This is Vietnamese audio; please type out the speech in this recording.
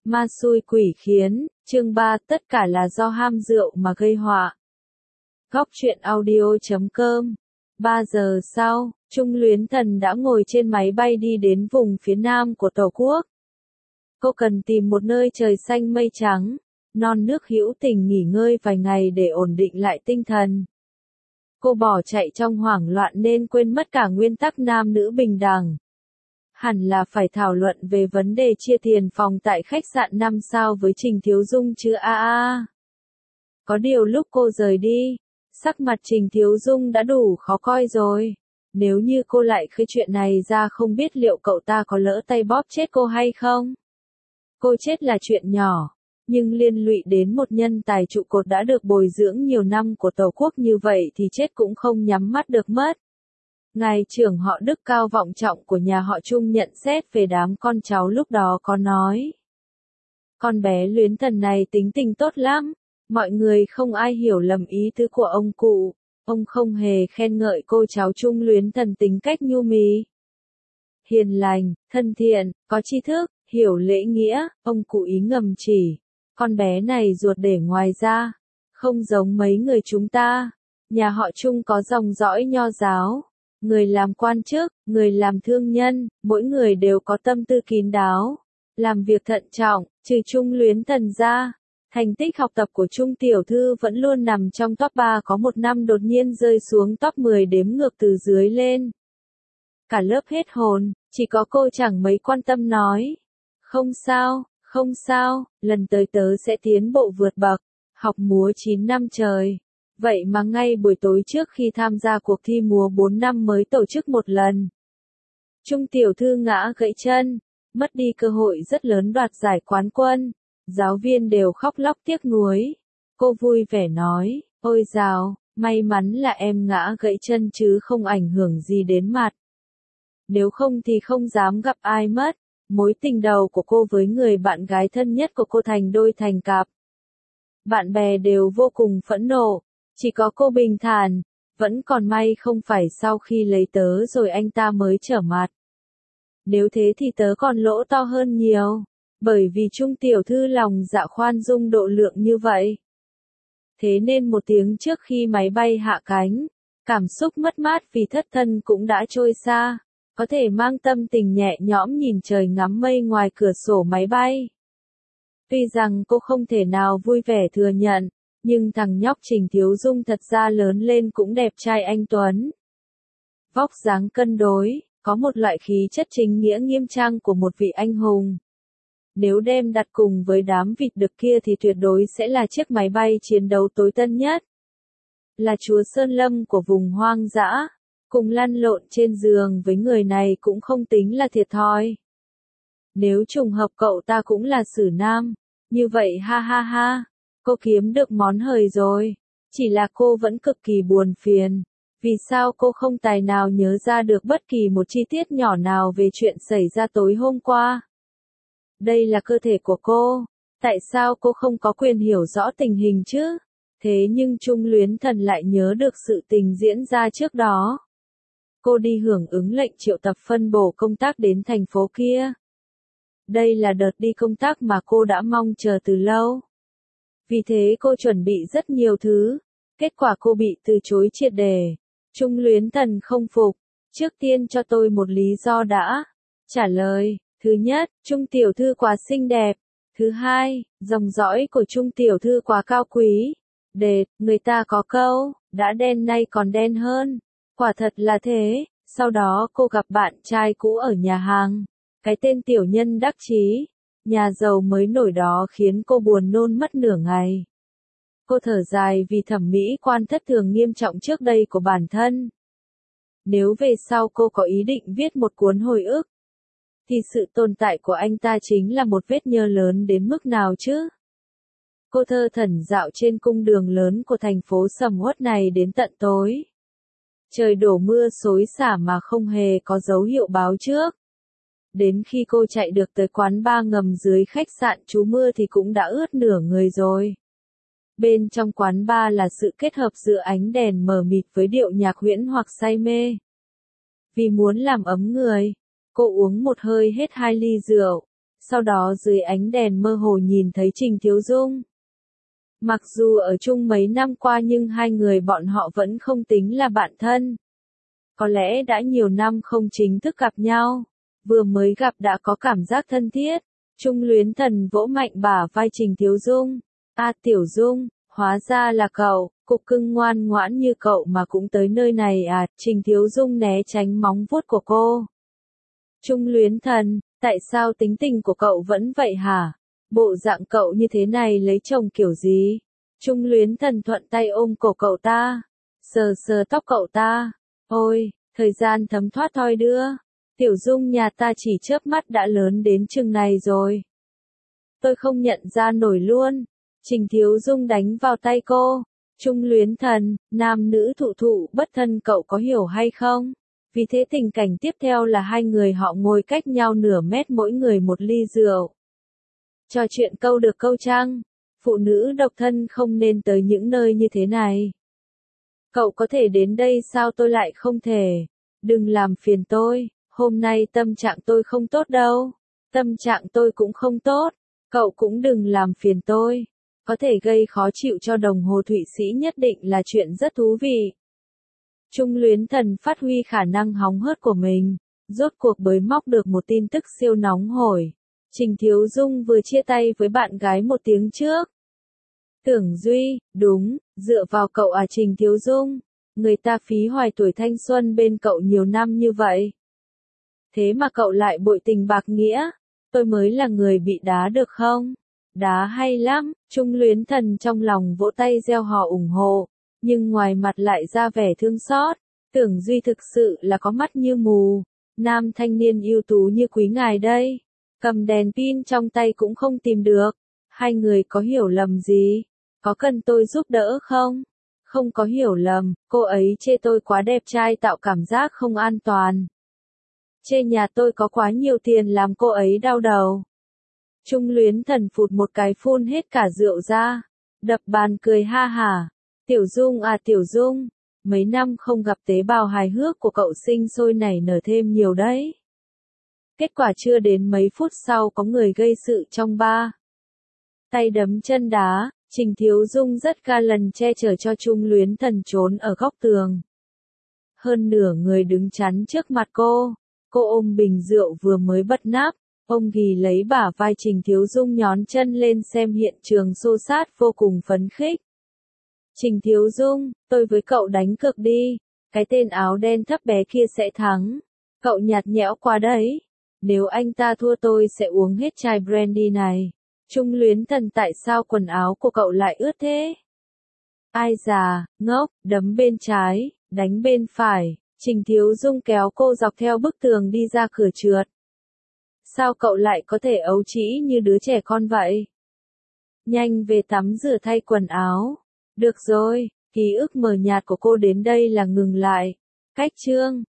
Ma xui quỷ khiến, chương 3, tất cả là do ham rượu mà gây họa. Góc truyện audio.com. 3 giờ sau, Trung Luyến Thần đã ngồi trên máy bay đi đến vùng phía nam của Tổ quốc. Cô cần tìm một nơi trời xanh mây trắng, non nước hữu tình nghỉ ngơi vài ngày để ổn định lại tinh thần. Cô bỏ chạy trong hoảng loạn nên quên mất cả nguyên tắc nam nữ bình đẳng. Hẳn là phải thảo luận về vấn đề chia tiền phòng tại khách sạn 5 sao với Trình Thiếu Dung chứ Có điều lúc cô rời đi, sắc mặt Trình Thiếu Dung đã đủ khó coi rồi. Nếu như cô lại khơi chuyện này ra không biết liệu cậu ta có lỡ tay bóp chết cô hay không. Cô chết là chuyện nhỏ, nhưng liên lụy đến một nhân tài trụ cột đã được bồi dưỡng nhiều năm của Tổ quốc như vậy thì chết cũng không nhắm mắt được mất. Ngài trưởng họ đức cao vọng trọng của nhà họ Trung nhận xét về đám con cháu lúc đó có nói. Con bé Luyến Thần này tính tình tốt lắm, mọi người không ai hiểu lầm ý tứ của ông cụ, ông không hề khen ngợi cô cháu Trung Luyến Thần tính cách nhu mì. Hiền lành, thân thiện, có tri thức, hiểu lễ nghĩa, ông cụ ý ngầm chỉ. Con bé này ruột để ngoài ra, không giống mấy người chúng ta. Nhà họ Trung có dòng dõi nho giáo. Người làm quan chức, người làm thương nhân, mỗi người đều có tâm tư kín đáo, làm việc thận trọng, trừ Trung Luyến Thần ra. Thành tích học tập của Trung tiểu thư vẫn luôn nằm trong top 3, có một năm đột nhiên rơi xuống top 10 đếm ngược từ dưới lên. Cả lớp hết hồn, chỉ có cô chẳng mấy quan tâm nói. Không sao, lần tới tớ sẽ tiến bộ vượt bậc, học múa 9 năm trời. Vậy mà ngay buổi tối trước khi tham gia cuộc thi múa 4 năm mới tổ chức một lần. Trung tiểu thư ngã gãy chân, mất đi cơ hội rất lớn đoạt giải quán quân. Giáo viên đều khóc lóc tiếc nuối. Cô vui vẻ nói, ôi dào, may mắn là em ngã gãy chân chứ không ảnh hưởng gì đến mặt. Nếu không thì không dám gặp ai mất. Mối tình đầu của cô với người bạn gái thân nhất của cô thành đôi thành cặp. Bạn bè đều vô cùng phẫn nộ. Chỉ có cô bình thản, vẫn còn may không phải sau khi lấy tớ rồi anh ta mới trở mặt. Nếu thế thì tớ còn lỗ to hơn nhiều, bởi vì Trung tiểu thư lòng dạ khoan dung độ lượng như vậy. Thế nên một tiếng trước khi máy bay hạ cánh, cảm xúc mất mát vì thất thân cũng đã trôi xa, có thể mang tâm tình nhẹ nhõm nhìn trời ngắm mây ngoài cửa sổ máy bay. Tuy rằng cô không thể nào vui vẻ thừa nhận, nhưng thằng nhóc Trình Thiếu Dung thật ra lớn lên cũng đẹp trai anh tuấn. Vóc dáng cân đối, có một loại khí chất chính nghĩa nghiêm trang của một vị anh hùng. Nếu đem đặt cùng với đám vịt đực kia thì tuyệt đối sẽ là chiếc máy bay chiến đấu tối tân nhất. Là chúa Sơn Lâm của vùng hoang dã, cùng lăn lộn trên giường với người này cũng không tính là thiệt thòi. Nếu trùng hợp cậu ta cũng là Sử Nam, như vậy ha, cô kiếm được món hời rồi. Chỉ là cô vẫn cực kỳ buồn phiền. Vì sao cô không tài nào nhớ ra được bất kỳ một chi tiết nhỏ nào về chuyện xảy ra tối hôm qua? Đây là cơ thể của cô. Tại sao cô không có quyền hiểu rõ tình hình chứ? Thế nhưng Trung Luyến Thần lại nhớ được sự tình diễn ra trước đó. Cô đi hưởng ứng lệnh triệu tập phân bổ công tác đến thành phố kia. Đây là đợt đi công tác mà cô đã mong chờ từ lâu. Vì thế cô chuẩn bị rất nhiều thứ. Kết quả cô bị từ chối triệt để. Trung Luyến Thần không phục. Trước tiên cho tôi một lý do đã. Trả lời. Thứ nhất, Trung tiểu thư quá xinh đẹp. Thứ hai, dòng dõi của Trung tiểu thư quá cao quý. Người ta có câu, đã đen nay còn đen hơn. Quả thật là thế. Sau đó cô gặp bạn trai cũ ở nhà hàng. Cái tên tiểu nhân đắc chí, nhà giàu mới nổi đó khiến cô buồn nôn mất nửa ngày. Cô thở dài vì thẩm mỹ quan thất thường nghiêm trọng trước đây của bản thân. Nếu về sau cô có ý định viết một cuốn hồi ức, thì sự tồn tại của anh ta chính là một vết nhơ lớn đến mức nào chứ? Cô thơ thẩn dạo trên cung đường lớn của thành phố sầm uất này đến tận tối. Trời đổ mưa xối xả mà không hề có dấu hiệu báo trước. Đến khi cô chạy được tới quán bar ngầm dưới khách sạn trú mưa thì cũng đã ướt nửa người rồi. Bên trong quán bar là sự kết hợp giữa ánh đèn mờ mịt với điệu nhạc huyễn hoặc say mê. Vì muốn làm ấm người, cô uống một hơi hết 2 ly rượu. sau đó dưới ánh đèn mơ hồ nhìn thấy Trình Thiếu Dung. Mặc dù ở chung mấy năm qua nhưng hai người bọn họ vẫn không tính là bạn thân. Có lẽ đã nhiều năm không chính thức gặp nhau, vừa mới gặp đã có cảm giác thân thiết. Trung Luyến Thần vỗ mạnh bả vai Trình Thiếu Dung. A Tiểu Dung, hóa ra là cậu, cục cưng ngoan ngoãn như cậu mà cũng tới nơi này à, Trình Thiếu Dung né tránh móng vuốt của cô. Trung Luyến Thần, tại sao tính tình của cậu vẫn vậy hả? Bộ dạng cậu như thế này lấy chồng kiểu gì? Trung Luyến Thần thuận tay ôm cổ cậu ta, sờ sờ tóc cậu ta. Ôi, thời gian thấm thoát thoi đưa. Tiểu Dung nhà ta chỉ chớp mắt đã lớn đến chừng này rồi. Tôi không nhận ra nổi luôn. Trình Thiếu Dung đánh vào tay cô. Trung Luyến Thần, nam nữ thụ thụ bất thân cậu có hiểu hay không? Vì thế tình cảnh tiếp theo là hai người họ ngồi cách nhau nửa mét mỗi người một ly rượu. Trò chuyện câu được câu trăng. Phụ nữ độc thân không nên tới những nơi như thế này. Cậu có thể đến đây sao tôi lại không thể? Đừng làm phiền tôi, hôm nay tâm trạng tôi không tốt đâu. Tâm trạng tôi cũng không tốt, cậu cũng đừng làm phiền tôi. Có thể gây khó chịu cho đồng hồ Thụy Sĩ nhất định là chuyện rất thú vị. Trung Luyến Thần phát huy khả năng hóng hớt của mình, rốt cuộc bới móc được một tin tức siêu nóng hổi. Trình Thiếu Dung vừa chia tay với bạn gái một tiếng trước. Tưởng Duy, đúng, dựa vào cậu à Trình Thiếu Dung. Người ta phí hoài tuổi thanh xuân bên cậu nhiều năm như vậy. Thế mà cậu lại bội tình bạc nghĩa. Tôi mới là người bị đá được không? Đá hay lắm, Trung Luyến Thần trong lòng vỗ tay gieo hò ủng hộ, nhưng ngoài mặt lại ra vẻ thương xót. Tưởng Duy thực sự là có mắt như mù. Nam thanh niên ưu tú như quý ngài đây. Cầm đèn pin trong tay cũng không tìm được. Hai người có hiểu lầm gì? Có cần tôi giúp đỡ không? Không có hiểu lầm, cô ấy chê tôi quá đẹp trai tạo cảm giác không an toàn. Chê nhà tôi có quá nhiều tiền làm cô ấy đau đầu. Trung Luyến Thần phụt một cái phun hết cả rượu ra. Đập bàn cười ha hả. Tiểu Dung à Tiểu Dung, mấy năm không gặp tế bào hài hước của cậu sinh sôi nảy nở thêm nhiều đấy. Kết quả chưa đến mấy phút sau có người gây sự trong bar. Tay đấm chân đá, Trình Thiếu Dung rất ga lần che chở cho Trung Luyến Thần trốn ở góc tường. Hơn nửa người đứng chắn trước mặt cô. Cô ôm bình rượu vừa mới bật nắp. Ông ghì lấy bả vai Trình Thiếu Dung nhón chân lên xem hiện trường xô xát vô cùng phấn khích. Trình Thiếu Dung, tôi với cậu đánh cược đi. Cái tên áo đen thấp bé kia sẽ thắng. Cậu nhạt nhẽo quá đấy. Nếu anh ta thua tôi sẽ uống hết chai brandy này. Trung Luyến Thần tại sao quần áo của cậu lại ướt thế? Ai già, ngốc, đấm bên trái, đánh bên phải. Trình Thiếu Dung kéo cô dọc theo bức tường đi ra cửa trượt. Sao cậu lại có thể ấu trĩ như đứa trẻ con vậy? Nhanh về tắm rửa thay quần áo. Được rồi, ký ức mờ nhạt của cô đến đây là ngừng lại. Cách chương